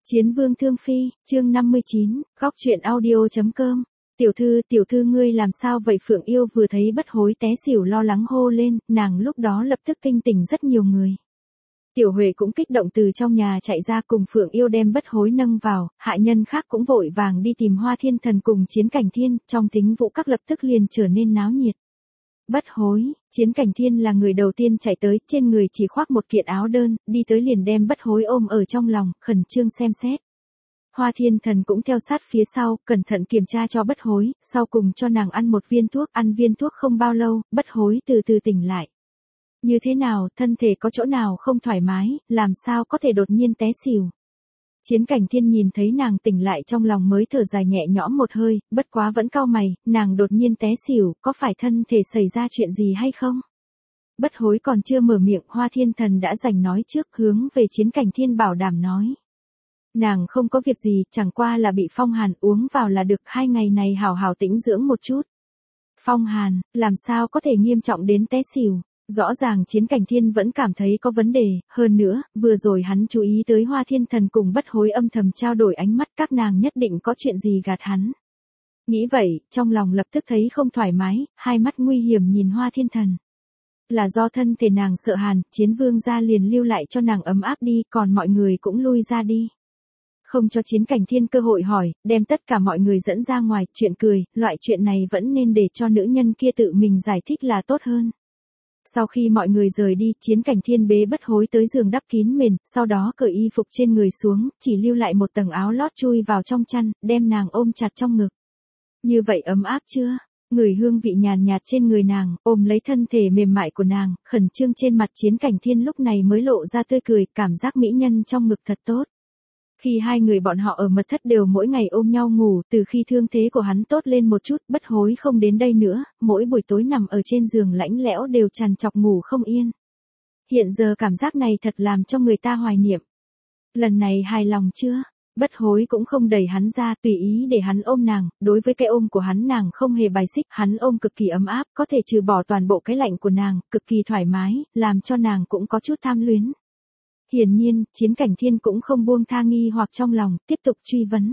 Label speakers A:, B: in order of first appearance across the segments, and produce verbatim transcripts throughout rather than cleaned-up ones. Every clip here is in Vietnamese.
A: Chiến vương thương phi, chương năm mươi chín, góc truyện audio.com. Tiểu thư, tiểu thư ngươi làm sao vậy? Phượng Yêu vừa thấy Bất Hối té xỉu lo lắng hô lên, nàng lúc đó lập tức kinh tỉnh rất nhiều người. Tiểu Huệ cũng kích động từ trong nhà chạy ra cùng Phượng Yêu đem Bất Hối nâng vào, hạ nhân khác cũng vội vàng đi tìm Hoa Thiên Thần cùng Chiến Cảnh Thiên, trong Tính Vũ Các lập tức liền trở nên náo nhiệt. Bất Hối, Chiến Cảnh Thiên là người đầu tiên chạy tới, trên người chỉ khoác một kiện áo đơn, đi tới liền đem Bất Hối ôm ở trong lòng, khẩn trương xem xét. Hoa Thiên Thần cũng theo sát phía sau, cẩn thận kiểm tra cho Bất Hối, sau cùng cho nàng ăn một viên thuốc, ăn viên thuốc không bao lâu, Bất Hối từ từ tỉnh lại. Như thế nào, thân thể có chỗ nào không thoải mái, làm sao có thể đột nhiên té xỉu. Chiến Cảnh Thiên nhìn thấy nàng tỉnh lại trong lòng mới thở dài nhẹ nhõm một hơi, bất quá vẫn cau mày, nàng đột nhiên té xỉu, có phải thân thể xảy ra chuyện gì hay không? Bất Hối còn chưa mở miệng, Hoa Thiên Thần đã giành nói trước, hướng về Chiến Cảnh Thiên bảo đảm nói. Nàng không có việc gì, chẳng qua là bị phong hàn, uống vào là được, hai ngày này hảo hảo tĩnh dưỡng một chút. Phong hàn, làm sao có thể nghiêm trọng đến té xỉu? Rõ ràng Chiến Cảnh Thiên vẫn cảm thấy có vấn đề, hơn nữa, vừa rồi hắn chú ý tới Hoa Thiên Thần cùng Bất Hối âm thầm trao đổi ánh mắt, các nàng nhất định có chuyện gì gạt hắn. Nghĩ vậy, trong lòng lập tức thấy không thoải mái, hai mắt nguy hiểm nhìn Hoa Thiên Thần. Là do thân thể nàng sợ hàn, Chiến Vương gia liền lưu lại cho nàng ấm áp đi, còn mọi người cũng lui ra đi. Không cho Chiến Cảnh Thiên cơ hội hỏi, đem tất cả mọi người dẫn ra ngoài, chuyện cười, loại chuyện này vẫn nên để cho nữ nhân kia tự mình giải thích là tốt hơn. Sau khi mọi người rời đi, Chiến Cảnh Thiên bế Bất Hối tới giường đắp kín mền, sau đó cởi y phục trên người xuống, chỉ lưu lại một tầng áo lót chui vào trong chăn, đem nàng ôm chặt trong ngực. Như vậy ấm áp chưa? Ngửi hương vị nhàn nhạt trên người nàng, ôm lấy thân thể mềm mại của nàng, khẩn trương trên mặt Chiến Cảnh Thiên lúc này mới lộ ra tươi cười, cảm giác mỹ nhân trong ngực thật tốt. Khi hai người bọn họ ở mật thất đều mỗi ngày ôm nhau ngủ, từ khi thương thế của hắn tốt lên một chút, Bất Hối không đến đây nữa, mỗi buổi tối nằm ở trên giường lãnh lẽo đều trằn trọc ngủ không yên. Hiện giờ cảm giác này thật làm cho người ta hoài niệm. Lần này hài lòng chưa? Bất Hối cũng không đẩy hắn ra, tùy ý để hắn ôm nàng, đối với cái ôm của hắn nàng không hề bài xích, hắn ôm cực kỳ ấm áp, có thể trừ bỏ toàn bộ cái lạnh của nàng, cực kỳ thoải mái, làm cho nàng cũng có chút tham luyến. Hiển nhiên, Chiến Cảnh Thiên cũng không buông tha nghi hoặc trong lòng, tiếp tục truy vấn.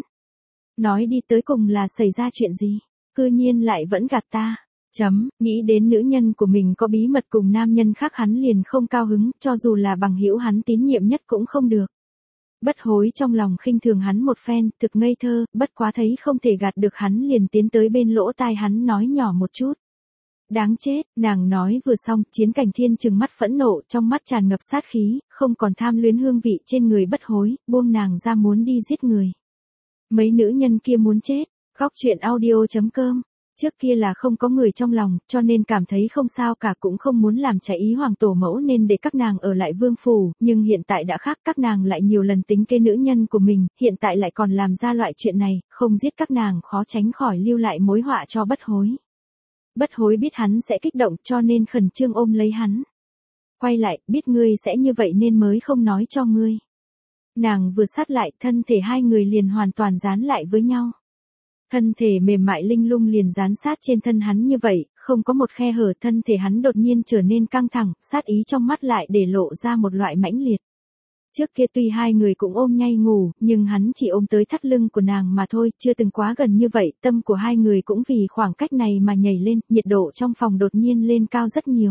A: Nói đi tới cùng là xảy ra chuyện gì? Cư nhiên lại vẫn gạt ta. Chấm, nghĩ đến nữ nhân của mình có bí mật cùng nam nhân khác hắn liền không cao hứng, cho dù là bằng hữu hắn tín nhiệm nhất cũng không được. Bất Hối trong lòng khinh thường hắn một phen, thực ngây thơ, bất quá thấy không thể gạt được hắn liền tiến tới bên lỗ tai hắn nói nhỏ một chút. Đáng chết, nàng nói vừa xong, Chiến Cảnh Thiên trừng mắt phẫn nộ, trong mắt tràn ngập sát khí, không còn tham luyến hương vị trên người Bất Hối, buông nàng ra muốn đi giết người. Mấy nữ nhân kia muốn chết, góc truyện audio.com. Trước kia là không có người trong lòng, cho nên cảm thấy không sao cả, cũng không muốn làm trái ý hoàng tổ mẫu nên để các nàng ở lại vương phủ, nhưng hiện tại đã khác, các nàng lại nhiều lần tính kế nữ nhân của mình, hiện tại lại còn làm ra loại chuyện này, không giết các nàng khó tránh khỏi lưu lại mối họa cho Bất Hối. Bất Hối biết hắn sẽ kích động cho nên khẩn trương ôm lấy hắn. Quay lại, biết ngươi sẽ như vậy nên mới không nói cho ngươi. Nàng vừa sát lại, thân thể hai người liền hoàn toàn dán lại với nhau. Thân thể mềm mại linh lung liền dán sát trên thân hắn như vậy, không có một khe hở, thân thể hắn đột nhiên trở nên căng thẳng, sát ý trong mắt lại để lộ ra một loại mãnh liệt. Trước kia tuy hai người cũng ôm nhay ngủ, nhưng hắn chỉ ôm tới thắt lưng của nàng mà thôi, chưa từng quá gần như vậy, tâm của hai người cũng vì khoảng cách này mà nhảy lên, nhiệt độ trong phòng đột nhiên lên cao rất nhiều.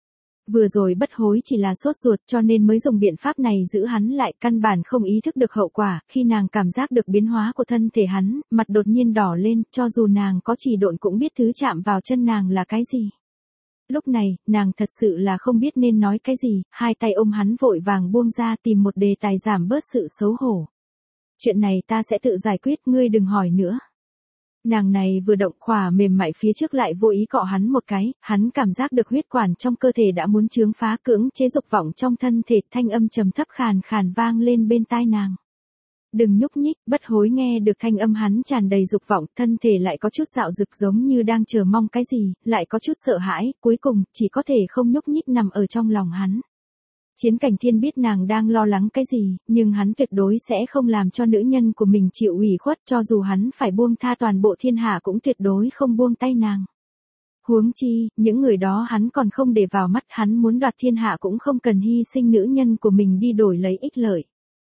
A: Vừa rồi Bất Hối chỉ là sốt ruột cho nên mới dùng biện pháp này giữ hắn lại, căn bản không ý thức được hậu quả, khi nàng cảm giác được biến hóa của thân thể hắn, mặt đột nhiên đỏ lên, cho dù nàng có chỉ độn cũng biết thứ chạm vào chân nàng là cái gì. Lúc này, nàng thật sự là không biết nên nói cái gì, hai tay ôm hắn vội vàng buông ra tìm một đề tài giảm bớt sự xấu hổ. Chuyện này ta sẽ tự giải quyết, ngươi đừng hỏi nữa. Nàng này vừa động khỏa mềm mại phía trước lại vô ý cọ hắn một cái, hắn cảm giác được huyết quản trong cơ thể đã muốn chướng phá, cưỡng chế dục vọng trong thân thể, thanh âm trầm thấp khàn khàn vang lên bên tai nàng. Đừng nhúc nhích. Bất Hối nghe được thanh âm hắn tràn đầy dục vọng, thân thể lại có chút dạo dực giống như đang chờ mong cái gì, lại có chút sợ hãi, cuối cùng, chỉ có thể không nhúc nhích nằm ở trong lòng hắn. Chiến Cảnh Thiên biết nàng đang lo lắng cái gì, nhưng hắn tuyệt đối sẽ không làm cho nữ nhân của mình chịu ủy khuất, cho dù hắn phải buông tha toàn bộ thiên hạ cũng tuyệt đối không buông tay nàng. Huống chi, những người đó hắn còn không để vào mắt, hắn muốn đoạt thiên hạ cũng không cần hy sinh nữ nhân của mình đi đổi lấy ích lợi.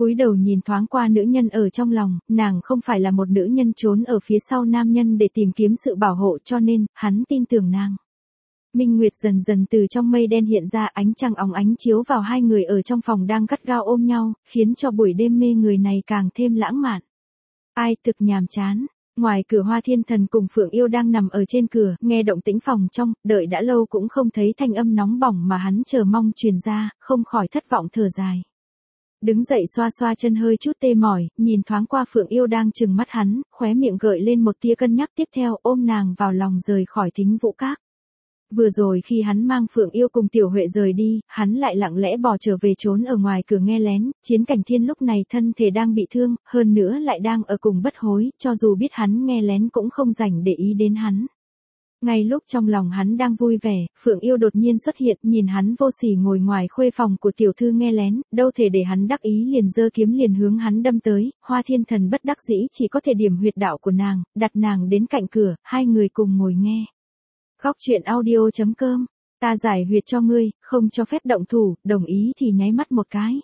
A: cúi đầu nhìn thoáng qua nữ nhân ở trong lòng, nàng không phải là một nữ nhân trốn ở phía sau nam nhân để tìm kiếm sự bảo hộ cho nên, hắn tin tưởng nàng. Minh Nguyệt dần dần từ trong mây đen hiện ra, ánh trăng óng ánh chiếu vào hai người ở trong phòng đang gắt gao ôm nhau, khiến cho buổi đêm mê người này càng thêm lãng mạn. Ai thực nhàm chán. Ngoài cửa Hoa Thiên Thần cùng Phượng Yêu đang nằm ở trên cửa, nghe động tĩnh phòng trong, đợi đã lâu cũng không thấy thanh âm nóng bỏng mà hắn chờ mong truyền ra, không khỏi thất vọng thở dài. Đứng dậy xoa xoa chân hơi chút tê mỏi, nhìn thoáng qua Phượng Yêu đang trừng mắt hắn, khóe miệng gợi lên một tia cân nhắc, tiếp theo ôm nàng vào lòng rời khỏi Thính Vũ Các. Vừa rồi khi hắn mang Phượng Yêu cùng Tiểu Huệ rời đi, hắn lại lặng lẽ bỏ trở về trốn ở ngoài cửa nghe lén, Chiến Cảnh Thiên lúc này thân thể đang bị thương, hơn nữa lại đang ở cùng Bất Hối, cho dù biết hắn nghe lén cũng không rảnh để ý đến hắn. Ngay lúc trong lòng hắn đang vui vẻ, Phượng Yêu đột nhiên xuất hiện, nhìn hắn vô sỉ ngồi ngoài khuê phòng của tiểu thư nghe lén, đâu thể để hắn đắc ý liền giơ kiếm liền hướng hắn đâm tới, Hoa Thiên Thần bất đắc dĩ chỉ có thể điểm huyệt đạo của nàng, đặt nàng đến cạnh cửa, hai người cùng ngồi nghe. Góc truyện audio chấm com, ta giải huyệt cho ngươi, không cho phép động thủ, đồng ý thì nháy mắt một cái.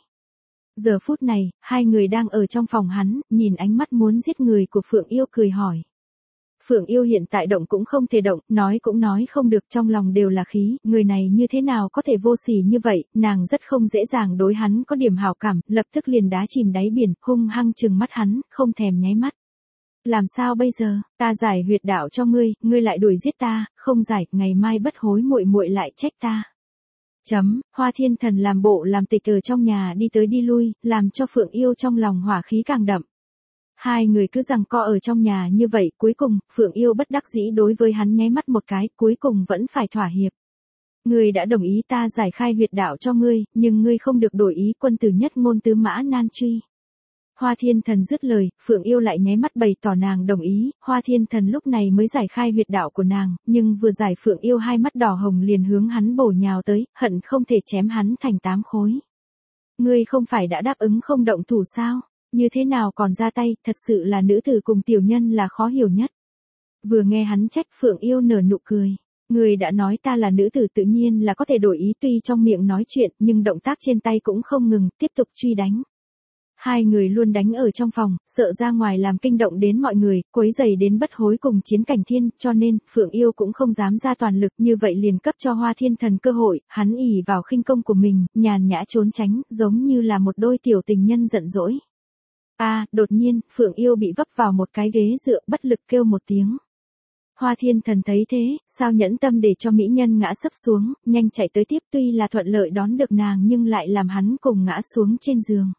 A: Giờ phút này, hai người đang ở trong phòng hắn, nhìn ánh mắt muốn giết người của Phượng Yêu cười hỏi. Phượng Yêu hiện tại động cũng không thể động, nói cũng nói không được, trong lòng đều là khí, người này như thế nào có thể vô sỉ như vậy, nàng rất không dễ dàng đối hắn có điểm hảo cảm, lập tức liền đá chìm đáy biển, hung hăng trừng mắt hắn, không thèm nháy mắt. Làm sao bây giờ, ta giải huyệt đạo cho ngươi, ngươi lại đuổi giết ta, không giải, ngày mai Bất Hối muội muội lại trách ta. Chấm, Hoa Thiên Thần làm bộ làm tịch ở trong nhà đi tới đi lui, làm cho Phượng Yêu trong lòng hỏa khí càng đậm. Hai người cứ giằng co ở trong nhà như vậy, cuối cùng, Phượng Yêu bất đắc dĩ đối với hắn nháy mắt một cái, cuối cùng vẫn phải thỏa hiệp. Ngươi đã đồng ý ta giải khai huyệt đạo cho ngươi, nhưng ngươi không được đổi ý, quân tử nhất ngôn tứ mã nan truy. Hoa Thiên Thần dứt lời, Phượng Yêu lại nháy mắt bày tỏ nàng đồng ý, Hoa Thiên Thần lúc này mới giải khai huyệt đạo của nàng, nhưng vừa giải Phượng Yêu hai mắt đỏ hồng liền hướng hắn bổ nhào tới, hận không thể chém hắn thành tám khối. Ngươi không phải đã đáp ứng không động thủ sao? Như thế nào còn ra tay, thật sự là nữ tử cùng tiểu nhân là khó hiểu nhất. Vừa nghe hắn trách, Phượng Yêu nở nụ cười. Người đã nói ta là nữ tử tự nhiên là có thể đổi ý, tuy trong miệng nói chuyện nhưng động tác trên tay cũng không ngừng, tiếp tục truy đánh. Hai người luôn đánh ở trong phòng, sợ ra ngoài làm kinh động đến mọi người, quấy rầy đến Bất Hối cùng Chiến Cảnh Thiên, cho nên, Phượng Yêu cũng không dám ra toàn lực, như vậy liền cấp cho Hoa Thiên Thần cơ hội, hắn ỷ vào khinh công của mình, nhàn nhã trốn tránh, giống như là một đôi tiểu tình nhân giận dỗi. A, à, đột nhiên, Phượng Yêu bị vấp vào một cái ghế dựa, bất lực kêu một tiếng. Hoa Thiên Thần thấy thế, sao nhẫn tâm để cho mỹ nhân ngã sấp xuống, nhanh chạy tới tiếp, tuy là thuận lợi đón được nàng nhưng lại làm hắn cùng ngã xuống trên giường.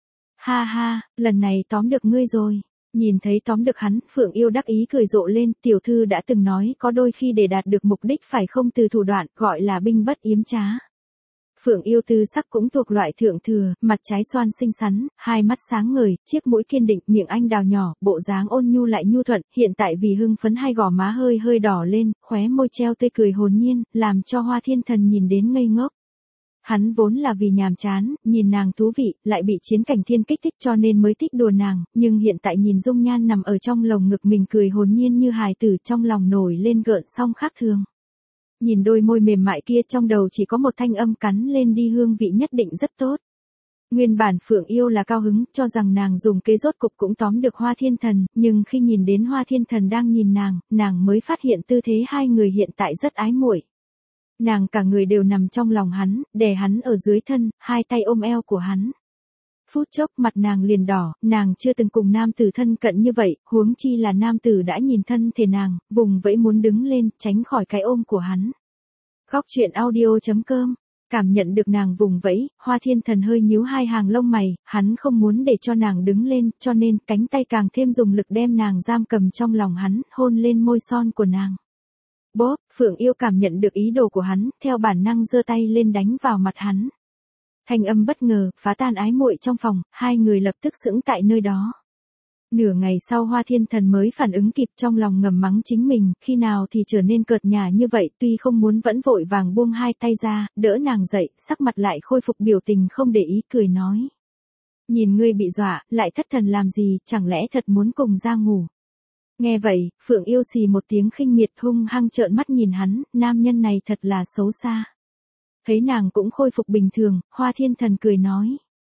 A: Ha ha, lần này tóm được ngươi rồi. Nhìn thấy tóm được hắn, Phượng Yêu đắc ý cười rộ lên, tiểu thư đã từng nói có đôi khi để đạt được mục đích phải không từ thủ đoạn, gọi là binh bất yếm trá. Phượng Yêu tư sắc cũng thuộc loại thượng thừa, mặt trái xoan xinh xắn, hai mắt sáng ngời, chiếc mũi kiên định, miệng anh đào nhỏ, bộ dáng ôn nhu lại nhu thuận, hiện tại vì hưng phấn hai gò má hơi hơi đỏ lên, khóe môi treo tươi cười hồn nhiên, làm cho Hoa Thiên Thần nhìn đến ngây ngốc. Hắn vốn là vì nhàm chán, nhìn nàng thú vị, lại bị Chiến Cảnh Thiên kích thích cho nên mới thích đùa nàng, nhưng hiện tại nhìn dung nhan nằm ở trong lồng ngực mình cười hồn nhiên như hài tử, trong lòng nổi lên gợn sóng khác thường. Nhìn đôi môi mềm mại kia, trong đầu chỉ có một thanh âm cắn lên đi, hương vị nhất định rất tốt. Nguyên bản Phượng Yêu là cao hứng, cho rằng nàng dùng kế rốt cục cũng tóm được Hoa Thiên Thần, nhưng khi nhìn đến Hoa Thiên Thần đang nhìn nàng, nàng mới phát hiện tư thế hai người hiện tại rất ái muội. Nàng cả người đều nằm trong lòng hắn, đè hắn ở dưới thân, hai tay ôm eo của hắn. Phút chốc mặt nàng liền đỏ, nàng chưa từng cùng nam tử thân cận như vậy, huống chi là nam tử đã nhìn thân thể nàng, vùng vẫy muốn đứng lên, tránh khỏi cái ôm của hắn. Góc truyện audio chấm com, cảm nhận được nàng vùng vẫy, Hoa Thiên Thần hơi nhíu hai hàng lông mày, hắn không muốn để cho nàng đứng lên, cho nên cánh tay càng thêm dùng lực đem nàng giam cầm trong lòng hắn, hôn lên môi son của nàng. Bốp, Phượng Yêu cảm nhận được ý đồ của hắn, theo bản năng giơ tay lên đánh vào mặt hắn. Thanh âm bất ngờ, phá tan ái muội trong phòng, hai người lập tức sững tại nơi đó. Nửa ngày sau Hoa Thiên Thần mới phản ứng kịp, trong lòng ngầm mắng chính mình, khi nào thì trở nên cợt nhả như vậy, tuy không muốn vẫn vội vàng buông hai tay ra, đỡ nàng dậy, sắc mặt lại khôi phục biểu tình không để ý, cười nói. Nhìn ngươi bị dọa, lại thất thần làm gì, chẳng lẽ thật muốn cùng ra ngủ. Nghe vậy, Phượng Yêu xì một tiếng khinh miệt, hung hăng trợn mắt nhìn hắn, nam nhân này thật là xấu xa. Thấy nàng cũng khôi phục bình thường, Hoa Thiên Thần cười nói.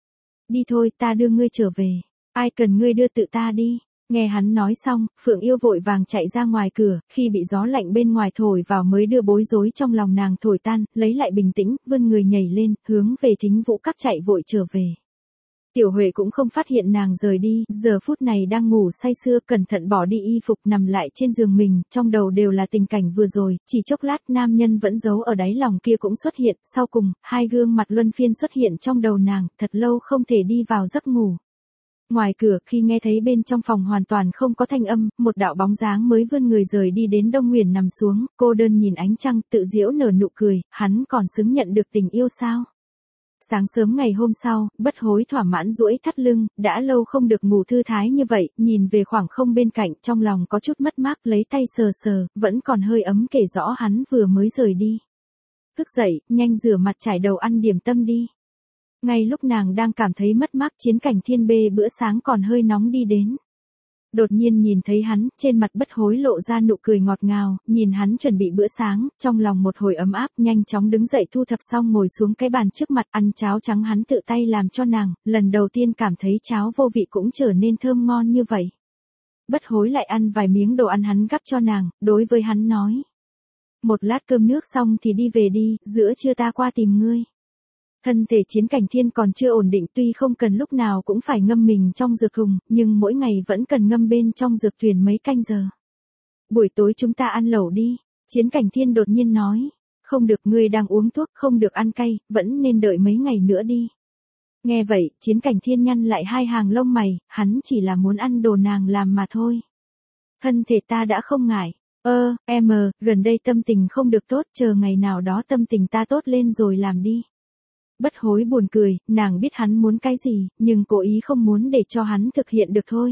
A: Đi thôi, ta đưa ngươi trở về. Ai cần ngươi đưa tự ta đi. Nghe hắn nói xong, Phượng Yêu vội vàng chạy ra ngoài cửa, khi bị gió lạnh bên ngoài thổi vào mới đưa bối rối trong lòng nàng thổi tan, lấy lại bình tĩnh, vươn người nhảy lên, hướng về Thính Vũ Các chạy vội trở về. Tiểu Huệ cũng không phát hiện nàng rời đi, giờ phút này đang ngủ say sưa, cẩn thận bỏ đi y phục nằm lại trên giường mình, trong đầu đều là tình cảnh vừa rồi, chỉ chốc lát nam nhân vẫn giấu ở đáy lòng kia cũng xuất hiện, sau cùng, hai gương mặt luân phiên xuất hiện trong đầu nàng, thật lâu không thể đi vào giấc ngủ. Ngoài cửa, khi nghe thấy bên trong phòng hoàn toàn không có thanh âm, một đạo bóng dáng mới vươn người rời đi đến Đông Nguyền nằm xuống, cô đơn nhìn ánh trăng, tự giễu nở nụ cười, hắn còn xứng nhận được tình yêu sao? Sáng sớm ngày hôm sau, Bất Hối thỏa mãn duỗi thắt lưng, đã lâu không được ngủ thư thái như vậy, nhìn về khoảng không bên cạnh, trong lòng có chút mất mát, lấy tay sờ sờ, vẫn còn hơi ấm kể rõ hắn vừa mới rời đi. Thức dậy, nhanh rửa mặt trải đầu ăn điểm tâm đi. Ngay lúc nàng đang cảm thấy mất mát, Chiến Cảnh Thiên bê bữa sáng còn hơi nóng đi đến. Đột nhiên nhìn thấy hắn, trên mặt Bất Hối lộ ra nụ cười ngọt ngào, nhìn hắn chuẩn bị bữa sáng, trong lòng một hồi ấm áp, nhanh chóng đứng dậy thu thập xong ngồi xuống cái bàn trước mặt ăn cháo trắng hắn tự tay làm cho nàng, lần đầu tiên cảm thấy cháo vô vị cũng trở nên thơm ngon như vậy. Bất Hối lại ăn vài miếng đồ ăn hắn gắp cho nàng, đối với hắn nói. Một lát cơm nước xong thì đi về đi, giữa trưa ta qua tìm ngươi. Thân thể Chiến Cảnh Thiên còn chưa ổn định, tuy không cần lúc nào cũng phải ngâm mình trong dược thùng, nhưng mỗi ngày vẫn cần ngâm bên trong dược thuyền mấy canh giờ. Buổi tối chúng ta ăn lẩu đi, Chiến Cảnh Thiên đột nhiên nói. Không được, ngươi đang uống thuốc, không được ăn cay, vẫn nên đợi mấy ngày nữa đi. Nghe vậy, Chiến Cảnh Thiên nhăn lại hai hàng lông mày, hắn chỉ là muốn ăn đồ nàng làm mà thôi. Thân thể ta đã không ngại. Ơ, em, gần đây tâm tình không được tốt, chờ ngày nào đó tâm tình ta tốt lên rồi làm đi. Bất Hối buồn cười, nàng biết hắn muốn cái gì, nhưng cố ý không muốn để cho hắn thực hiện được thôi.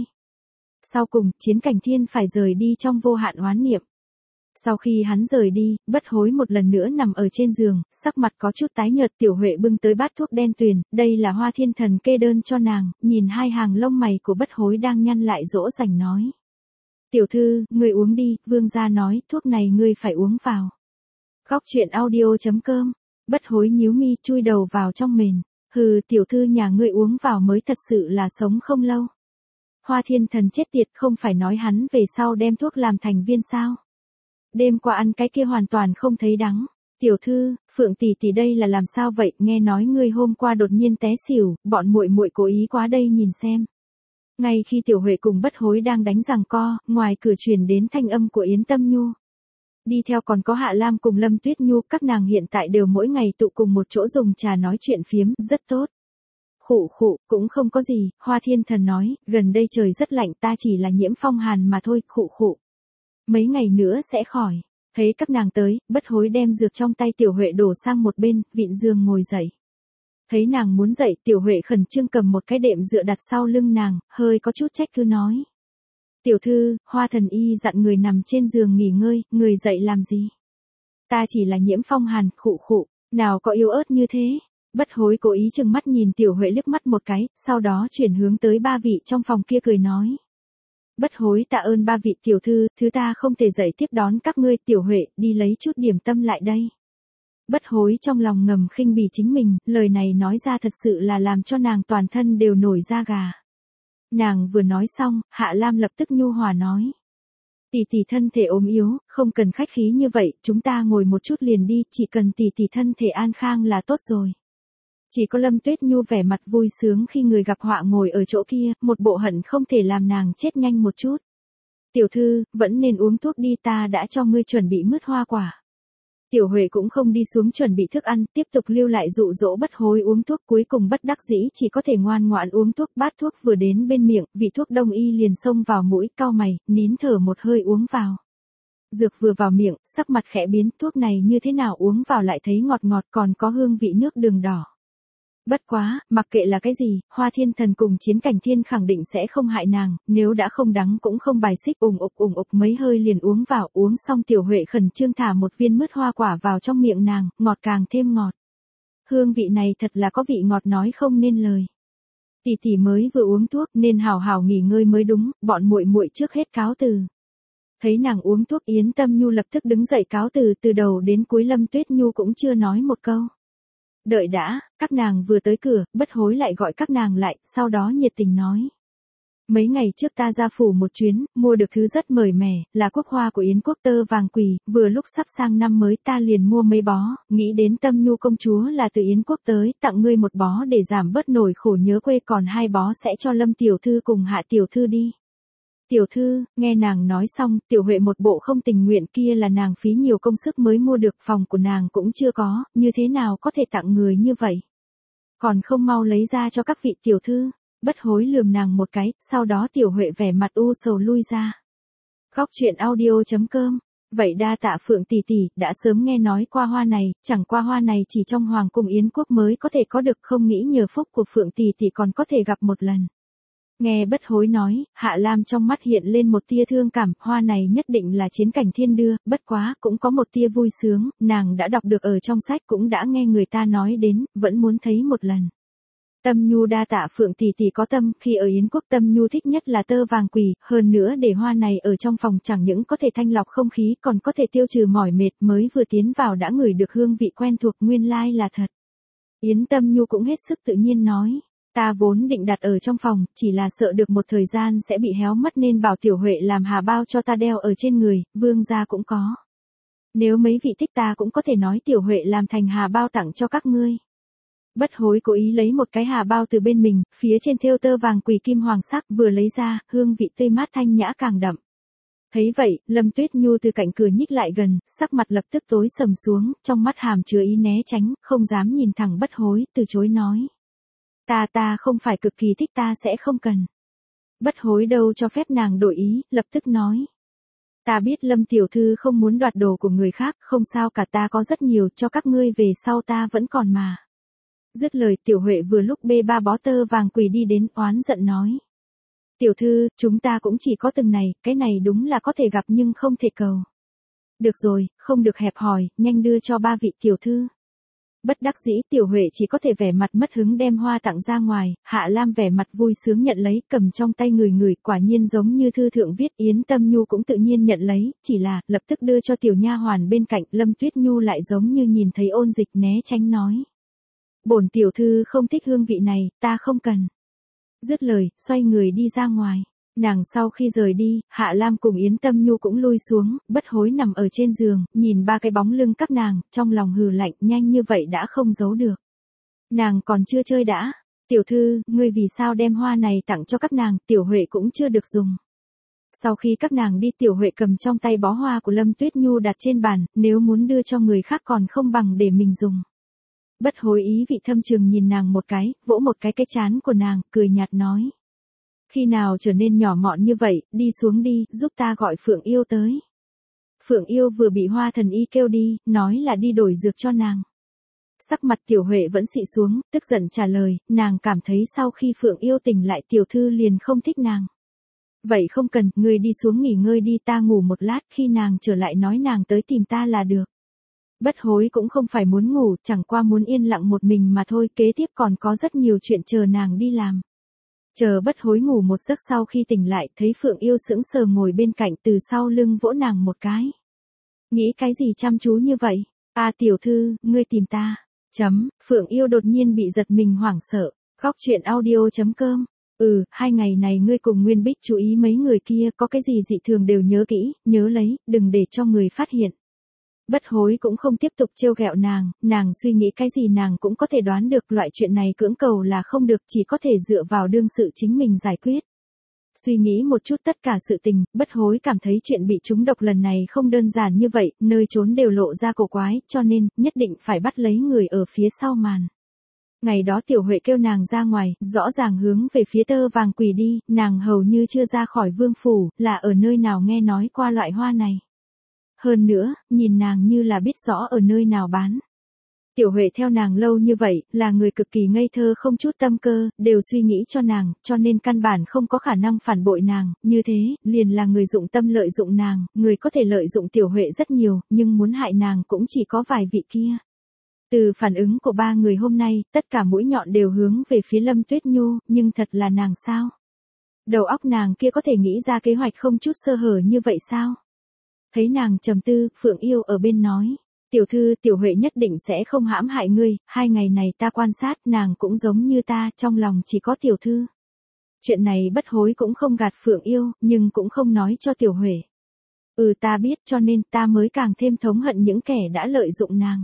A: Sau cùng, Chiến Cảnh Thiên phải rời đi trong vô hạn oán niệm. Sau khi hắn rời đi, Bất Hối một lần nữa nằm ở trên giường, sắc mặt có chút tái nhợt. Tiểu Huệ bưng tới bát thuốc đen tuyền, đây là Hoa Thiên Thần kê đơn cho nàng, nhìn hai hàng lông mày của Bất Hối đang nhăn lại dỗ dành nói. Tiểu thư, ngươi uống đi, vương gia nói, thuốc này ngươi phải uống vào. Góc truyện audio chấm com. Bất Hối nhíu mi, chui đầu vào trong mền. Hừ, tiểu thư nhà ngươi uống vào mới thật sự là sống không lâu. Hoa Thiên Thần chết tiệt, không phải nói hắn về sau đem thuốc làm thành viên sao? Đêm qua ăn cái kia hoàn toàn không thấy đắng. Tiểu thư, Phượng tỷ tỷ đây là làm sao vậy? Nghe nói ngươi hôm qua đột nhiên té xỉu, bọn muội muội cố ý quá đây nhìn xem. Ngay khi Tiểu Huệ cùng Bất Hối đang đánh giằng co, ngoài cửa truyền đến thanh âm của Yến Tâm Nhu. Đi theo còn có Hạ Lam cùng Lâm Tuyết Nhu, các nàng hiện tại đều mỗi ngày tụ cùng một chỗ dùng trà nói chuyện phiếm, rất tốt. Khụ khụ, cũng không có gì, Hoa Thiên Thần nói, gần đây trời rất lạnh, ta chỉ là nhiễm phong hàn mà thôi, khụ khụ. Mấy ngày nữa sẽ khỏi. Thấy các nàng tới, Bất Hối đem dược trong tay Tiểu Huệ đổ sang một bên, vịn giường ngồi dậy. Thấy nàng muốn dậy, Tiểu Huệ khẩn trương cầm một cái đệm dựa đặt sau lưng nàng, hơi có chút trách cứ nói. Tiểu thư, Hoa thần y dặn người nằm trên giường nghỉ ngơi, người dậy làm gì? Ta chỉ là nhiễm phong hàn, khụ khụ, nào có yếu ớt như thế? Bất Hối cố ý chừng mắt nhìn Tiểu Huệ liếc mắt một cái, sau đó chuyển hướng tới ba vị trong phòng kia cười nói. Bất Hối tạ ơn ba vị tiểu thư, thứ ta không thể dậy tiếp đón các ngươi. Tiểu Huệ, đi lấy chút điểm tâm lại đây. Bất Hối trong lòng ngầm khinh bỉ chính mình, lời này nói ra thật sự là làm cho nàng toàn thân đều nổi da gà. Nàng vừa nói xong, Hạ Lam lập tức nhu hòa nói. Tỷ tỷ thân thể ốm yếu, không cần khách khí như vậy, chúng ta ngồi một chút liền đi, chỉ cần tỷ tỷ thân thể an khang là tốt rồi. Chỉ có Lâm Tuyết Nhu vẻ mặt vui sướng khi người gặp họa ngồi ở chỗ kia, một bộ hận không thể làm nàng chết nhanh một chút. Tiểu thư, vẫn nên uống thuốc đi, ta đã cho ngươi chuẩn bị mứt hoa quả. Tiểu Huệ cũng không đi xuống chuẩn bị thức ăn, tiếp tục lưu lại dụ dỗ Bất Hối uống thuốc, cuối cùng bất đắc dĩ chỉ có thể ngoan ngoãn uống thuốc. Bát thuốc vừa đến bên miệng, vị thuốc đông y liền xông vào mũi, cau mày, nín thở một hơi uống vào. Dược vừa vào miệng, sắc mặt khẽ biến, thuốc này như thế nào uống vào lại thấy ngọt ngọt, còn có hương vị nước đường đỏ. Bất quá, mặc kệ là cái gì, Hoa Thiên Thần cùng Chiến Cảnh Thiên khẳng định sẽ không hại nàng, nếu đã không đắng cũng không bài xích. Ùng ục ùng ục mấy hơi liền uống vào, uống xong Tiểu Huệ khẩn trương thả một viên mứt hoa quả vào trong miệng nàng, ngọt càng thêm ngọt. Hương vị này thật là có vị ngọt nói không nên lời. Tỷ tỷ mới vừa uống thuốc nên hào hào nghỉ ngơi mới đúng, bọn muội muội trước hết cáo từ. Thấy nàng uống thuốc, Yến Tâm Nhu lập tức đứng dậy cáo từ, từ đầu đến cuối Lâm Tuyết Nhu cũng chưa nói một câu. Đợi đã, các nàng vừa tới cửa, Bất Hối lại gọi các nàng lại, sau đó nhiệt tình nói. Mấy ngày trước ta ra phủ một chuyến, mua được thứ rất mời mẻ, là quốc hoa của Yến quốc tơ vàng quỳ, vừa lúc sắp sang năm mới ta liền mua mấy bó, nghĩ đến Tâm Nhu công chúa là từ Yến quốc tới, tặng ngươi một bó để giảm bớt nỗi khổ nhớ quê, còn hai bó sẽ cho Lâm tiểu thư cùng Hạ tiểu thư đi. Tiểu thư, nghe nàng nói xong, Tiểu Huệ một bộ không tình nguyện, kia là nàng phí nhiều công sức mới mua được, phòng của nàng cũng chưa có, như thế nào có thể tặng người như vậy? Còn không mau lấy ra cho các vị tiểu thư. Bất Hối lườm nàng một cái, sau đó Tiểu Huệ vẻ mặt u sầu lui ra. Góc truyện audio chấm com. Vậy đa tạ Phượng tỷ tỷ, đã sớm nghe nói qua hoa này, chẳng qua hoa này chỉ trong Hoàng cung Yến quốc mới có thể có được, không nghĩ nhờ phúc của Phượng tỷ tỷ còn có thể gặp một lần. Nghe Bất Hối nói, Hạ Lam trong mắt hiện lên một tia thương cảm, hoa này nhất định là chiến cảnh thiên đưa, bất quá, cũng có một tia vui sướng, nàng đã đọc được ở trong sách, cũng đã nghe người ta nói đến, vẫn muốn thấy một lần. Tâm Nhu đa tạ Phượng tỷ tỷ có tâm, khi ở Yến quốc Tâm Nhu thích nhất là tơ vàng quỳ, hơn nữa để hoa này ở trong phòng chẳng những có thể thanh lọc không khí, còn có thể tiêu trừ mỏi mệt, mới vừa tiến vào đã ngửi được hương vị quen thuộc, nguyên lai là thật. Yến Tâm Nhu cũng hết sức tự nhiên nói. Ta vốn định đặt ở trong phòng, chỉ là sợ được một thời gian sẽ bị héo mất nên bảo Tiểu Huệ làm hà bao cho ta đeo ở trên người, vương gia cũng có. Nếu mấy vị thích ta cũng có thể nói Tiểu Huệ làm thành hà bao tặng cho các ngươi. Bất Hối cố ý lấy một cái hà bao từ bên mình, phía trên thêu tơ vàng quỳ kim hoàng sắc, vừa lấy ra, hương vị tươi mát thanh nhã càng đậm. Thấy vậy, Lâm Tuyết Nhu từ cạnh cửa nhích lại gần, sắc mặt lập tức tối sầm xuống, trong mắt hàm chứa ý né tránh, không dám nhìn thẳng Bất Hối, từ chối nói. Ta ta không phải cực kỳ thích, ta sẽ không cần. Bất Hối đâu cho phép nàng đổi ý, lập tức nói. Ta biết Lâm tiểu thư không muốn đoạt đồ của người khác, không sao cả, ta có rất nhiều, cho các ngươi về sau ta vẫn còn mà. Dứt lời, Tiểu Huệ vừa lúc bê ba bó tơ vàng quỳ đi đến, oán giận nói. Tiểu thư, chúng ta cũng chỉ có từng này, cái này đúng là có thể gặp nhưng không thể cầu. Được rồi, không được hẹp hòi, nhanh đưa cho ba vị tiểu thư. Bất đắc dĩ, Tiểu Huệ chỉ có thể vẻ mặt mất hứng đem hoa tặng ra ngoài, Hạ Lam vẻ mặt vui sướng nhận lấy, cầm trong tay người người, quả nhiên giống như thư thượng viết. Yến Tâm Nhu cũng tự nhiên nhận lấy, chỉ là, lập tức đưa cho tiểu nha hoàn bên cạnh, Lâm Tuyết Nhu lại giống như nhìn thấy ôn dịch né tránh nói. Bổn tiểu thư không thích hương vị này, ta không cần. Dứt lời, xoay người đi ra ngoài. Nàng sau khi rời đi, Hạ Lam cùng Yến Tâm Nhu cũng lui xuống, Bất Hối nằm ở trên giường, nhìn ba cái bóng lưng các nàng, trong lòng hừ lạnh, nhanh như vậy đã không giấu được. Nàng còn chưa chơi đã. Tiểu thư, ngươi vì sao đem hoa này tặng cho các nàng, Tiểu Huệ cũng chưa được dùng. Sau khi các nàng đi, Tiểu Huệ cầm trong tay bó hoa của Lâm Tuyết Nhu đặt trên bàn, nếu muốn đưa cho người khác còn không bằng để mình dùng. Bất Hối ý vị thâm trường nhìn nàng một cái, vỗ một cái cái trán của nàng, cười nhạt nói. Khi nào trở nên nhỏ mọn như vậy, đi xuống đi, giúp ta gọi Phượng Yêu tới. Phượng Yêu vừa bị Hoa Thần Y kêu đi, nói là đi đổi dược cho nàng. Sắc mặt Tiểu Huệ vẫn xị xuống, tức giận trả lời, nàng cảm thấy sau khi Phượng Yêu tỉnh lại tiểu thư liền không thích nàng. Vậy không cần, ngươi đi xuống nghỉ ngơi đi, ta ngủ một lát, khi nàng trở lại nói nàng tới tìm ta là được. Bất Hối cũng không phải muốn ngủ, chẳng qua muốn yên lặng một mình mà thôi, kế tiếp còn có rất nhiều chuyện chờ nàng đi làm. Chờ Bất Hối ngủ một giấc, sau khi tỉnh lại, thấy Phượng Yêu sững sờ ngồi bên cạnh, từ sau lưng vỗ nàng một cái. Nghĩ cái gì chăm chú như vậy? À tiểu thư, ngươi tìm ta. Chấm, Phượng Yêu đột nhiên bị giật mình hoảng sợ. Góc truyện audio chấm com. Ừ, hai ngày này ngươi cùng Nguyên Bích chú ý mấy người kia, có cái gì dị thường đều nhớ kỹ, nhớ lấy, đừng để cho người phát hiện. Bất Hối cũng không tiếp tục trêu ghẹo nàng, nàng suy nghĩ cái gì nàng cũng có thể đoán được, loại chuyện này cưỡng cầu là không được, chỉ có thể dựa vào đương sự chính mình giải quyết. Suy nghĩ một chút tất cả sự tình, Bất Hối cảm thấy chuyện bị trúng độc lần này không đơn giản như vậy, nơi trốn đều lộ ra cổ quái, cho nên, nhất định phải bắt lấy người ở phía sau màn. Ngày đó Tiểu Huệ kêu nàng ra ngoài, rõ ràng hướng về phía tơ vàng quỳ đi, nàng hầu như chưa ra khỏi vương phủ, là ở nơi nào nghe nói qua loại hoa này. Hơn nữa, nhìn nàng như là biết rõ ở nơi nào bán. Tiểu Huệ theo nàng lâu như vậy, là người cực kỳ ngây thơ không chút tâm cơ, đều suy nghĩ cho nàng, cho nên căn bản không có khả năng phản bội nàng, như thế, liền là người dụng tâm lợi dụng nàng, người có thể lợi dụng Tiểu Huệ rất nhiều, nhưng muốn hại nàng cũng chỉ có vài vị kia. Từ phản ứng của ba người hôm nay, tất cả mũi nhọn đều hướng về phía Lâm Tuyết Nhu, nhưng thật là nàng sao? Đầu óc nàng kia có thể nghĩ ra kế hoạch không chút sơ hở như vậy sao? Thấy nàng trầm tư, Phượng Yêu ở bên nói. Tiểu thư, Tiểu Huệ nhất định sẽ không hãm hại ngươi, hai ngày này ta quan sát nàng cũng giống như ta, trong lòng chỉ có tiểu thư. Chuyện này Bất Hối cũng không gạt Phượng Yêu, nhưng cũng không nói cho Tiểu Huệ. Ừ ta biết, cho nên ta mới càng thêm thống hận những kẻ đã lợi dụng nàng.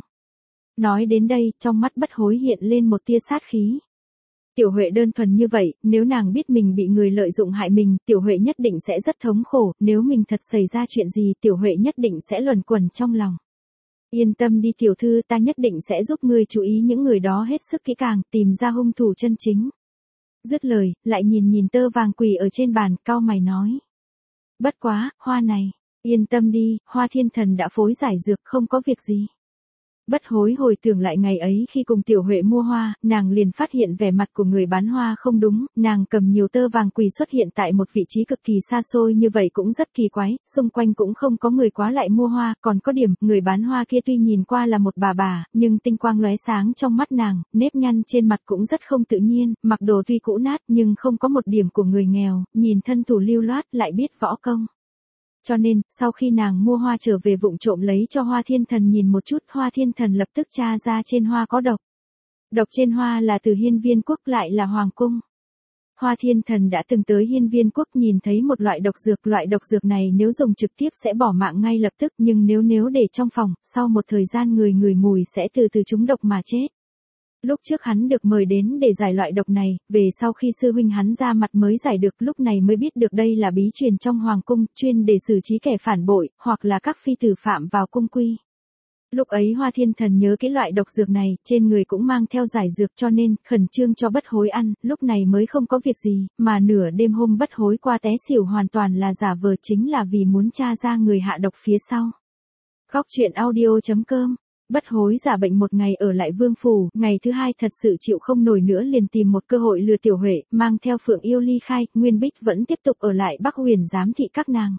A: Nói đến đây, trong mắt Bất Hối hiện lên một tia sát khí. Tiểu Huệ đơn thuần như vậy, nếu nàng biết mình bị người lợi dụng hại mình, Tiểu Huệ nhất định sẽ rất thống khổ, nếu mình thật xảy ra chuyện gì, Tiểu Huệ nhất định sẽ luẩn quẩn trong lòng. Yên tâm đi tiểu thư, ta nhất định sẽ giúp ngươi chú ý những người đó hết sức kỹ càng, tìm ra hung thủ chân chính. Dứt lời, lại nhìn nhìn tơ vàng quỳ ở trên bàn, cau mày nói. Bất quá, hoa này, yên tâm đi, Hoa Thiên Thần đã phối giải dược, không có việc gì. Bất Hối hồi tưởng lại ngày ấy khi cùng Tiểu Huệ mua hoa, nàng liền phát hiện vẻ mặt của người bán hoa không đúng, nàng cầm nhiều tơ vàng quỳ xuất hiện tại một vị trí cực kỳ xa xôi như vậy cũng rất kỳ quái, xung quanh cũng không có người quá lại mua hoa, còn có điểm, người bán hoa kia tuy nhìn qua là một bà bà, nhưng tinh quang lóe sáng trong mắt nàng, nếp nhăn trên mặt cũng rất không tự nhiên, mặc đồ tuy cũ nát nhưng không có một điểm của người nghèo, nhìn thân thủ lưu loát lại biết võ công. Cho nên, sau khi nàng mua hoa trở về vụng trộm lấy cho Hoa Thiên Thần nhìn một chút, Hoa Thiên Thần lập tức tra ra trên hoa có độc. Độc trên hoa là từ Hiên Viên Quốc lại là Hoàng Cung. Hoa Thiên Thần đã từng tới Hiên Viên Quốc nhìn thấy một loại độc dược, loại độc dược này nếu dùng trực tiếp sẽ bỏ mạng ngay lập tức, nhưng nếu nếu để trong phòng, sau một thời gian người người mùi sẽ từ từ trúng độc mà chết. Lúc trước hắn được mời đến để giải loại độc này, về sau khi sư huynh hắn ra mặt mới giải được, lúc này mới biết được đây là bí truyền trong hoàng cung, chuyên để xử trí kẻ phản bội, hoặc là các phi tử phạm vào cung quy. Lúc ấy Hoa Thiên Thần nhớ cái loại độc dược này, trên người cũng mang theo giải dược cho nên, khẩn trương cho Bất Hối ăn, lúc này mới không có việc gì, mà nửa đêm hôm Bất Hối qua té xỉu hoàn toàn là giả vờ, chính là vì muốn tra ra người hạ độc phía sau. Góc truyện audio chấm com. Bất Hối giả bệnh một ngày ở lại Vương Phủ, ngày thứ hai thật sự chịu không nổi nữa liền tìm một cơ hội lừa Tiểu Huệ, mang theo Phượng Yêu ly khai, Nguyên Bích vẫn tiếp tục ở lại Bắc Huyền giám thị các nàng.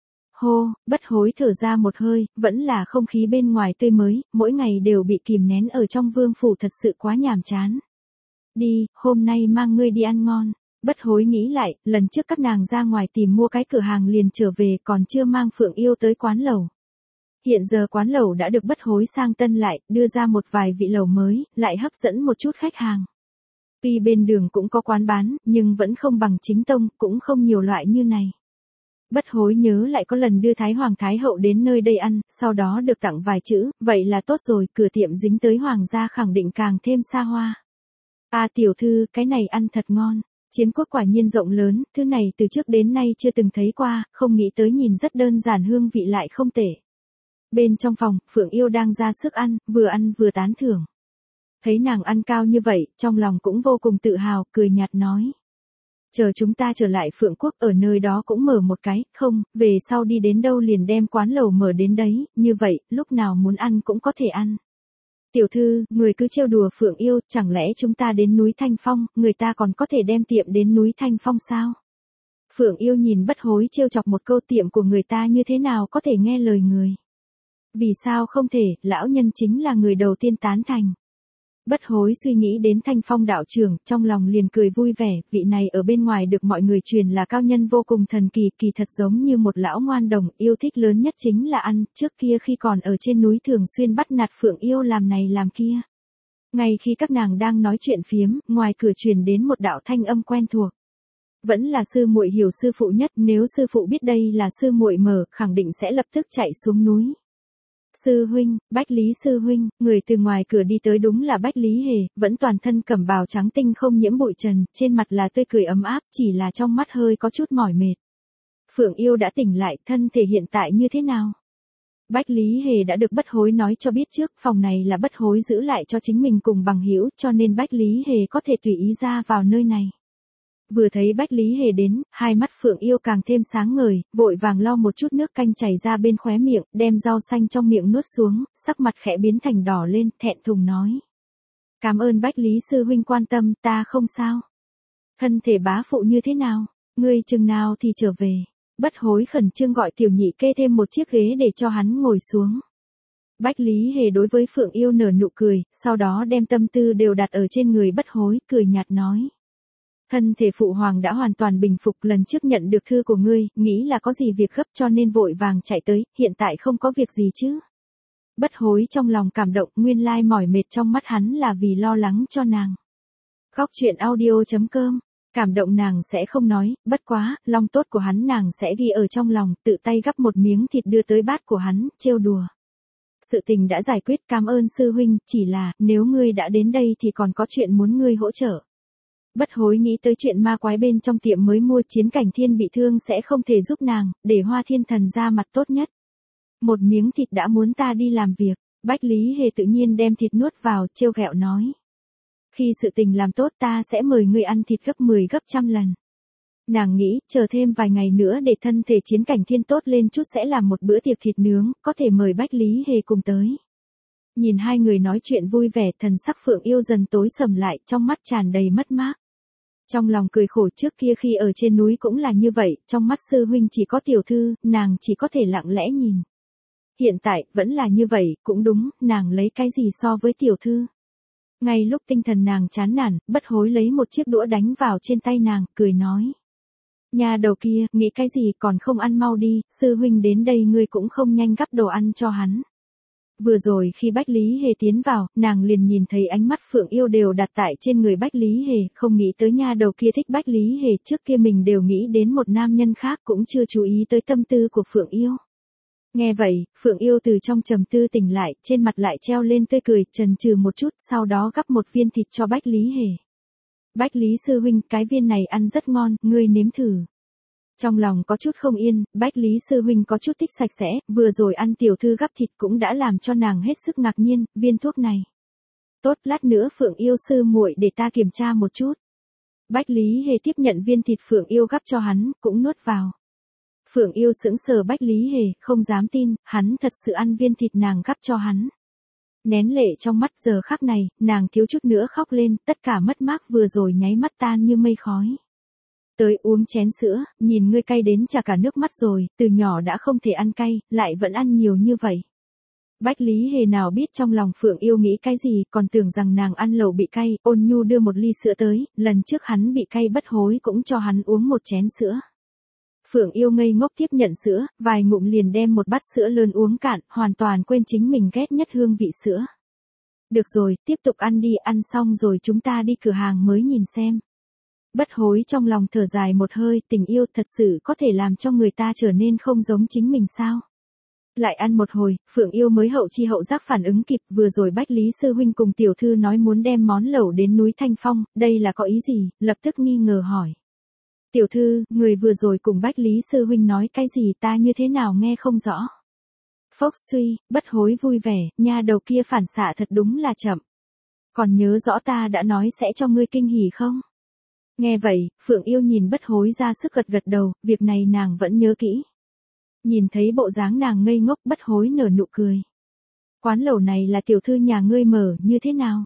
A: Hô, Bất Hối thở ra một hơi, vẫn là không khí bên ngoài tươi mới, mỗi ngày đều bị kìm nén ở trong Vương Phủ thật sự quá nhàm chán. Đi, hôm nay mang ngươi đi ăn ngon. Bất Hối nghĩ lại, lần trước các nàng ra ngoài tìm mua cái cửa hàng liền trở về còn chưa mang Phượng Yêu tới quán lẩu. Hiện giờ quán lẩu đã được Bất Hối sang tân lại, đưa ra một vài vị lẩu mới, lại hấp dẫn một chút khách hàng. Tuy bên đường cũng có quán bán, nhưng vẫn không bằng chính tông, cũng không nhiều loại như này. Bất Hối nhớ lại có lần đưa Thái Hoàng Thái Hậu đến nơi đây ăn, sau đó được tặng vài chữ, vậy là tốt rồi, cửa tiệm dính tới Hoàng gia khẳng định càng thêm xa hoa. À tiểu thư, cái này ăn thật ngon. Chiến quốc quả nhiên rộng lớn, thứ này từ trước đến nay chưa từng thấy qua, không nghĩ tới nhìn rất đơn giản hương vị lại không tệ. Bên trong phòng, Phượng Yêu đang ra sức ăn, vừa ăn vừa tán thưởng. Thấy nàng ăn cao như vậy, trong lòng cũng vô cùng tự hào, cười nhạt nói. Chờ chúng ta trở lại Phượng Quốc, ở nơi đó cũng mở một cái, không, về sau đi đến đâu liền đem quán lẩu mở đến đấy, như vậy, lúc nào muốn ăn cũng có thể ăn. Tiểu thư, người cứ trêu đùa Phượng Yêu, chẳng lẽ chúng ta đến núi Thanh Phong, người ta còn có thể đem tiệm đến núi Thanh Phong sao? Phượng Yêu nhìn Bất Hối trêu chọc một câu, tiệm của người ta như thế nào có thể nghe lời người. Vì sao không thể, lão nhân chính là người đầu tiên tán thành. Bất Hối suy nghĩ đến Thanh Phong đạo trưởng, trong lòng liền cười vui vẻ, vị này ở bên ngoài được mọi người truyền là cao nhân vô cùng thần kỳ, kỳ thật giống như một lão ngoan đồng, yêu thích lớn nhất chính là ăn, trước kia khi còn ở trên núi thường xuyên bắt nạt Phượng Yêu làm này làm kia. Ngay khi các nàng đang nói chuyện phiếm, ngoài cửa truyền đến một đạo thanh âm quen thuộc. Vẫn là sư muội hiểu sư phụ nhất, nếu sư phụ biết đây là sư muội mở, khẳng định sẽ lập tức chạy xuống núi. Sư huynh, Bách Lý sư huynh, người từ ngoài cửa đi tới đúng là Bách Lý Hề, vẫn toàn thân cẩm bào trắng tinh không nhiễm bụi trần, trên mặt là tươi cười ấm áp, chỉ là trong mắt hơi có chút mỏi mệt. Phượng Yêu đã tỉnh lại, thân thể hiện tại như thế nào? Bách Lý Hề đã được Bất Hối nói cho biết trước, phòng này là Bất Hối giữ lại cho chính mình cùng bằng hữu, cho nên Bách Lý Hề có thể tùy ý ra vào nơi này. Vừa thấy Bách Lý Hề đến, hai mắt Phượng Yêu càng thêm sáng ngời, vội vàng lau một chút nước canh chảy ra bên khóe miệng, đem rau xanh trong miệng nuốt xuống, sắc mặt khẽ biến thành đỏ lên, thẹn thùng nói. Cảm ơn Bách Lý sư huynh quan tâm, ta không sao. Thân thể bá phụ như thế nào? Ngươi chừng nào thì trở về. Bất Hối khẩn trương gọi tiểu nhị kê thêm một chiếc ghế để cho hắn ngồi xuống. Bách Lý Hề đối với Phượng Yêu nở nụ cười, sau đó đem tâm tư đều đặt ở trên người Bất Hối, cười nhạt nói. Thân thể phụ hoàng đã hoàn toàn bình phục, lần trước nhận được thư của ngươi, nghĩ là có gì việc gấp cho nên vội vàng chạy tới, hiện tại không có việc gì chứ. Bất hối trong lòng cảm động, nguyên lai mỏi mệt trong mắt hắn là vì lo lắng cho nàng. Góc truyện audio.com, cảm động nàng sẽ không nói, bất quá, lòng tốt của hắn nàng sẽ ghi ở trong lòng, tự tay gắp một miếng thịt đưa tới bát của hắn, trêu đùa. Sự tình đã giải quyết, cảm ơn sư huynh, chỉ là, nếu ngươi đã đến đây thì còn có chuyện muốn ngươi hỗ trợ. Bất hối nghĩ tới chuyện ma quái bên trong tiệm mới mua, Chiến Cảnh Thiên bị thương sẽ không thể giúp nàng, để Hoa Thiên Thần ra mặt tốt nhất. Một miếng thịt đã muốn ta đi làm việc, Bách Lý Hề tự nhiên đem thịt nuốt vào, trêu ghẹo nói. Khi sự tình làm tốt ta sẽ mời ngươi ăn thịt gấp mười gấp trăm lần. Nàng nghĩ, chờ thêm vài ngày nữa để thân thể Chiến Cảnh Thiên tốt lên chút sẽ làm một bữa tiệc thịt nướng, có thể mời Bách Lý Hề cùng tới. Nhìn hai người nói chuyện vui vẻ, thần sắc Phượng Yêu dần tối sầm lại, trong mắt tràn đầy mất mát. Trong lòng cười khổ, trước kia khi ở trên núi cũng là như vậy, trong mắt sư huynh chỉ có tiểu thư, nàng chỉ có thể lặng lẽ nhìn. Hiện tại, vẫn là như vậy, cũng đúng, nàng lấy cái gì so với tiểu thư. Ngay lúc tinh thần nàng chán nản, Bất Hối lấy một chiếc đũa đánh vào trên tay nàng, cười nói. Nhà đầu kia, nghĩ cái gì còn không ăn mau đi, sư huynh đến đây ngươi cũng không nhanh gắp đồ ăn cho hắn. Vừa rồi khi Bách Lý Hề tiến vào, nàng liền nhìn thấy ánh mắt Phượng Yêu đều đặt tại trên người Bách Lý Hề, không nghĩ tới nha đầu kia thích Bách Lý Hề, trước kia mình đều nghĩ đến một nam nhân khác, cũng chưa chú ý tới tâm tư của Phượng Yêu. Nghe vậy, Phượng Yêu từ trong trầm tư tỉnh lại, trên mặt lại treo lên tươi cười, chần chừ một chút, sau đó gắp một viên thịt cho Bách Lý Hề. Bách Lý sư huynh, cái viên này ăn rất ngon, ngươi nếm thử. Trong lòng có chút không yên, Bách Lý sư huynh có chút thích sạch sẽ, vừa rồi ăn tiểu thư gắp thịt cũng đã làm cho nàng hết sức ngạc nhiên, viên thuốc này. Tốt, lát nữa Phượng Yêu sư muội để ta kiểm tra một chút. Bách Lý Hề tiếp nhận viên thịt Phượng Yêu gắp cho hắn, cũng nuốt vào. Phượng Yêu sững sờ, Bách Lý Hề, không dám tin, hắn thật sự ăn viên thịt nàng gắp cho hắn. Nén lệ trong mắt, giờ khắc này, nàng thiếu chút nữa khóc lên, tất cả mất mát vừa rồi nháy mắt tan như mây khói. Tới uống chén sữa, nhìn ngươi cay đến chả cả nước mắt rồi, từ nhỏ đã không thể ăn cay, lại vẫn ăn nhiều như vậy. Bách Lý Hề nào biết trong lòng Phượng Yêu nghĩ cái gì, còn tưởng rằng nàng ăn lẩu bị cay, ôn nhu đưa một ly sữa tới, lần trước hắn bị cay Bất Hối cũng cho hắn uống một chén sữa. Phượng Yêu ngây ngốc tiếp nhận sữa, vài ngụm liền đem một bát sữa lớn uống cạn, hoàn toàn quên chính mình ghét nhất hương vị sữa. Được rồi, tiếp tục ăn đi, ăn xong rồi chúng ta đi cửa hàng mới nhìn xem. Bất Hối trong lòng thở dài một hơi, tình yêu thật sự có thể làm cho người ta trở nên không giống chính mình sao. Lại ăn một hồi, Phượng Yêu mới hậu chi hậu giác phản ứng kịp, vừa rồi Bách Lý sư huynh cùng tiểu thư nói muốn đem món lẩu đến núi Thanh Phong, đây là có ý gì, lập tức nghi ngờ hỏi. Tiểu thư, người vừa rồi cùng Bách Lý sư huynh nói cái gì ta như thế nào nghe không rõ. Phốc suy, Bất Hối vui vẻ, nha đầu kia phản xạ thật đúng là chậm. Còn nhớ rõ ta đã nói sẽ cho ngươi kinh hỉ không? Nghe vậy, Phượng Yêu nhìn Bất Hối ra sức gật gật đầu, việc này nàng vẫn nhớ kỹ. Nhìn thấy bộ dáng nàng ngây ngốc, Bất Hối nở nụ cười. Quán lẩu này là tiểu thư nhà ngươi mở, như thế nào?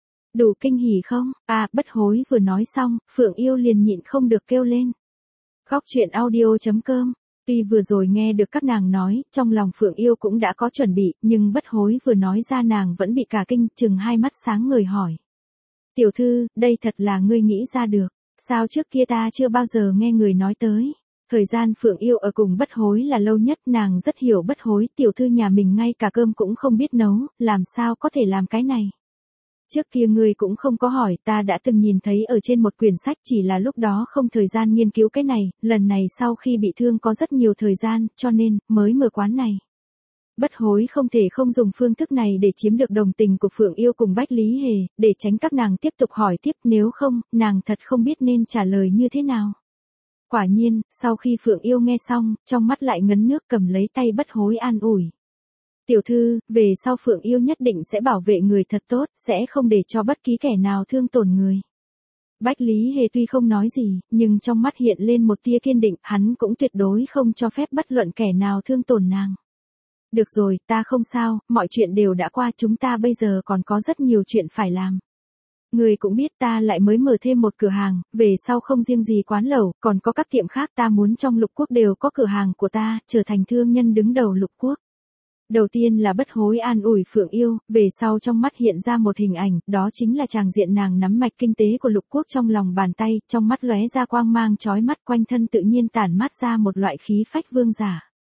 A: Đủ kinh hỉ không? À, Bất Hối vừa nói xong, Phượng Yêu liền nhịn không được kêu lên. Góc truyện audio.com. Tuy vừa rồi nghe được các nàng nói, trong lòng Phượng Yêu cũng đã có chuẩn bị, nhưng Bất Hối vừa nói ra nàng vẫn bị cả kinh, chừng hai mắt sáng ngời hỏi. Tiểu thư, đây thật là ngươi nghĩ ra được, sao trước kia ta chưa bao giờ nghe người nói tới. Thời gian Phượng Yêu ở cùng Bất Hối là lâu nhất, nàng rất hiểu Bất Hối, tiểu thư nhà mình ngay cả cơm cũng không biết nấu, làm sao có thể làm cái này. Trước kia ngươi cũng không có hỏi, ta đã từng nhìn thấy ở trên một quyển sách, chỉ là lúc đó không thời gian nghiên cứu cái này, lần này sau khi bị thương có rất nhiều thời gian, cho nên, mới mở quán này. Bất Hối không thể không dùng phương thức này để chiếm được đồng tình của Phượng Yêu cùng Bách Lý Hề, để tránh các nàng tiếp tục hỏi tiếp, nếu không, nàng thật không biết nên trả lời như thế nào. Quả nhiên, sau khi Phượng Yêu nghe xong, trong mắt lại ngấn nước, cầm lấy tay Bất Hối an ủi. Tiểu thư, về sau Phượng Yêu nhất định sẽ bảo vệ người thật tốt, sẽ không để cho bất kỳ kẻ nào thương tổn người. Bách Lý Hề tuy không nói gì, nhưng trong mắt hiện lên một tia kiên định, hắn cũng tuyệt đối không cho phép bất luận kẻ nào thương tổn nàng. Được rồi, ta không sao, mọi chuyện đều đã qua, chúng ta bây giờ còn có rất nhiều chuyện phải làm. Người cũng biết ta lại mới mở thêm một cửa hàng, về sau không riêng gì quán lẩu, còn có các tiệm khác, ta muốn trong Lục Quốc đều có cửa hàng của ta, trở thành thương nhân đứng đầu Lục Quốc. Đầu tiên là Bất Hối an ủi Phượng Yêu, về sau trong mắt hiện ra một hình ảnh, đó chính là tràng diện nàng nắm mạch kinh tế của Lục Quốc trong lòng bàn tay, trong mắt lóe ra quang mang chói mắt, quanh thân tự nhiên tản mát ra một loại khí phách vương giả.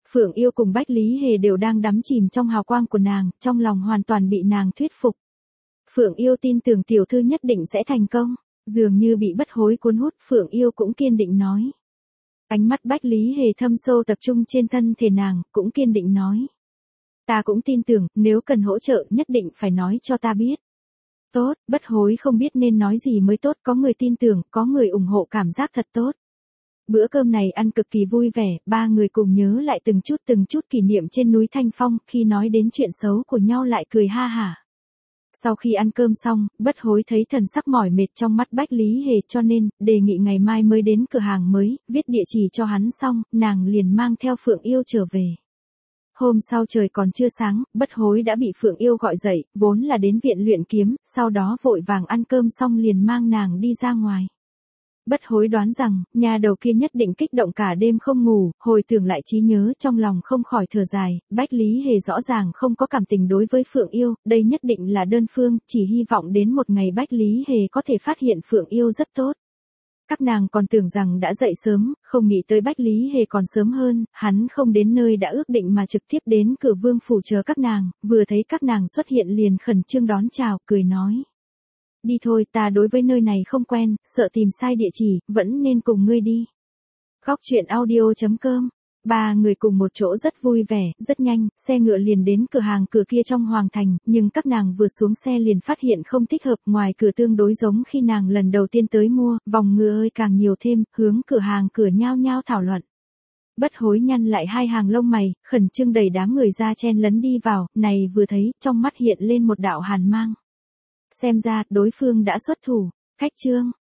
A: Phượng Yêu cùng Bách Lý Hề đều đang đắm chìm trong hào quang của nàng, trong lòng hoàn toàn bị nàng thuyết phục. Phượng Yêu tin tưởng tiểu thư nhất định sẽ thành công, dường như bị bất hối cuốn hút, Phượng Yêu cũng kiên định nói. Ánh mắt Bách Lý Hề thâm sâu tập trung trên thân thể nàng, cũng kiên định nói. Ta cũng tin tưởng, nếu cần hỗ trợ nhất định phải nói cho ta biết. Tốt, bất hối không biết nên nói gì mới tốt, có người tin tưởng, có người ủng hộ, cảm giác thật tốt. Bữa cơm này ăn cực kỳ vui vẻ, ba người cùng nhớ lại từng chút từng chút kỷ niệm trên núi Thanh Phong, khi nói đến chuyện xấu của nhau lại cười ha hả. Sau khi ăn cơm xong, bất hối thấy thần sắc mỏi mệt trong mắt Bách Lý Hề cho nên, đề nghị ngày mai mới đến cửa hàng mới, viết địa chỉ cho hắn xong, nàng liền mang theo Phượng Yêu trở về. Hôm sau trời còn chưa sáng, bất hối đã bị Phượng Yêu gọi dậy, vốn là đến viện luyện kiếm, sau đó vội vàng ăn cơm xong liền mang nàng đi ra ngoài. Bất hối đoán rằng, nhà đầu kia nhất định kích động cả đêm không ngủ, hồi tưởng lại trí nhớ trong lòng không khỏi thở dài, Bách Lý Hề rõ ràng không có cảm tình đối với Phượng Yêu, đây nhất định là đơn phương, chỉ hy vọng đến một ngày Bách Lý Hề có thể phát hiện Phượng Yêu rất tốt. Các nàng còn tưởng rằng đã dậy sớm, không nghĩ tới Bách Lý Hề còn sớm hơn, hắn không đến nơi đã ước định mà trực tiếp đến cửa vương phủ chờ các nàng, vừa thấy các nàng xuất hiện liền khẩn trương đón chào, cười nói. Đi thôi, ta đối với nơi này không quen, sợ tìm sai địa chỉ, vẫn nên cùng ngươi đi. Góc truyện audio chấm com. Ba người cùng một chỗ rất vui vẻ, rất nhanh, xe ngựa liền đến cửa hàng cửa kia trong Hoàng Thành, nhưng các nàng vừa xuống xe liền phát hiện không thích hợp, ngoài cửa tương đối giống khi nàng lần đầu tiên tới mua, vòng ngựa ơi càng nhiều thêm, hướng cửa hàng cửa nhao nhao thảo luận. Bất hối nhăn lại hai hàng lông mày, khẩn trương đẩy đám người ra chen lấn đi vào, này vừa thấy, trong mắt hiện lên một đạo hàn mang. Xem ra, đối phương đã xuất thủ, khách trương,